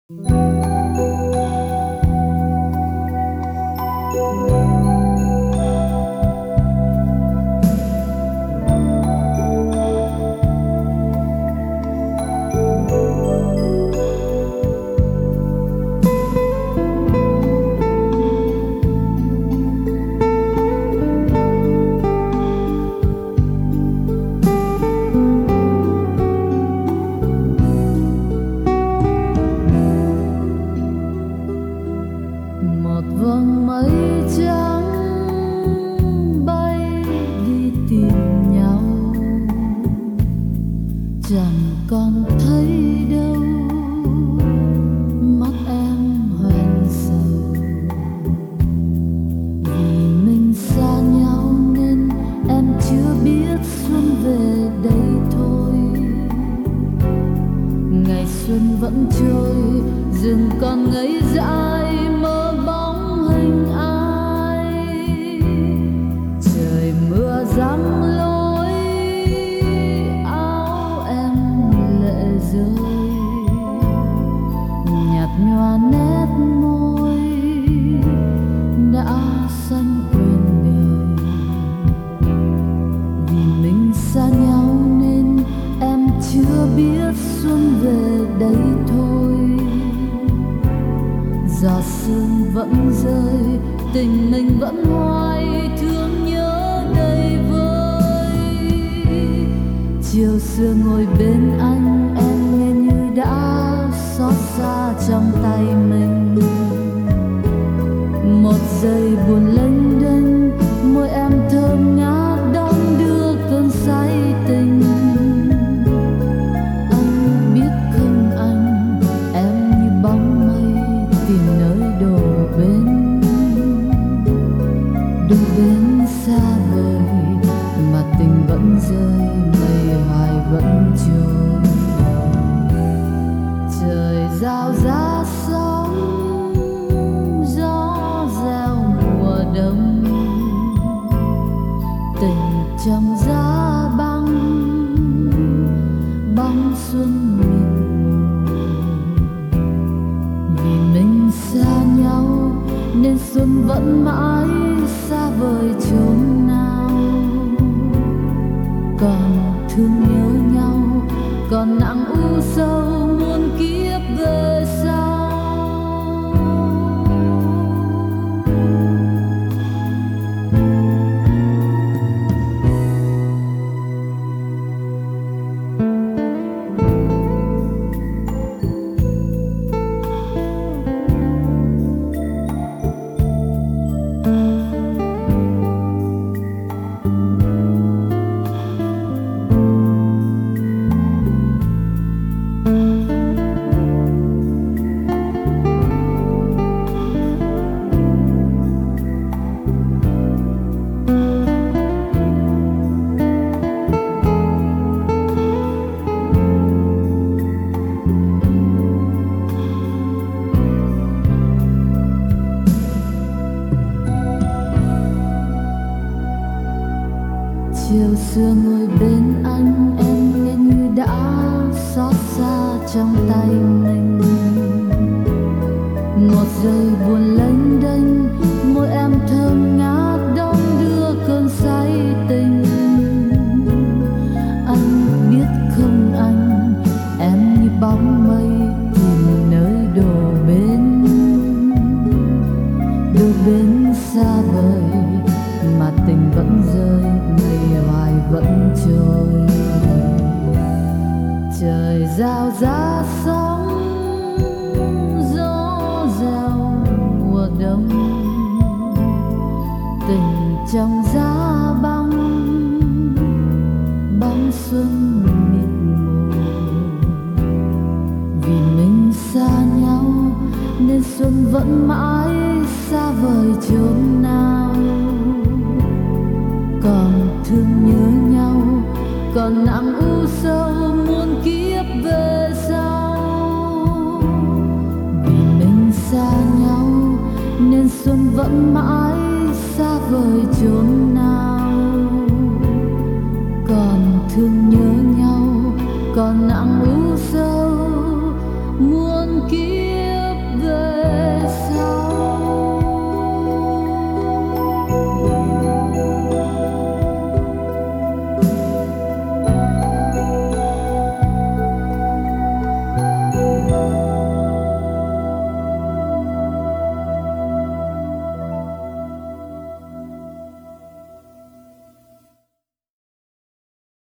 Một vầng mây trắng bay đi tìm nhau, chẳng còn thấy đâu mắt em hoen sầu. Vì mình xa nhau nên em chưa biết xuân về đây thôi. Ngày xuân vẫn trôi, rừng còn ngây dại mơ bóng hình ai. Trời mưa giăng lối áo em lệ rơi, nhạt nhòa nét môi đã xanh quên đời. Vì mình xa nhau nên em chưa biết xuân về đây thôi. Giọt sương vẫn rơi, tình mình vẫn hoài thương nhớ đầy vơi. Chiều xưa ngồi bên anh, em nghe như đã xót xa trong tay mình. Một giây buồn lênh đênh, môi em thơm ngát đong đưa cơn say tình. Anh biết không anh, em như bóng mây tìm nơi đổ bên. Đôi bên xa vời mà tình vẫn rơi, mây hoài vẫn trôi. Trời rao giá sóng, gió reo mùa đông. Tình trong giá băng, bóng xuân mịt mù. Vì mình xa nhau nên xuân vẫn mãi xa vời chốn nào. Còn thương nhớ nhau, còn nặng u sâu muôn kiếp về sau. Chiều xưa ngồi bên anh, em nghe như đã xót xa trong tay mình. Một giây buồn lênh đênh, môi em thơm ngát đong đưa cơn say tình. Anh biết không anh, em như bóng mây tìm nơi đổ bên. Đôi bên xa vời mà tình vẫn rơi, mây hoài vẫn trôi. Trời rao giá sóng, gió reo mùa đông. Tình trong giá băng, bóng xuân mịt mù. Vì mình xa nhau nên xuân vẫn mãi xa vời chốn nào. Còn thương nhớ nhau, còn nặng u sâu muôn kiếp về sau. Vì mình xa nhau nên xuân vẫn mãi xa vời chốn nào.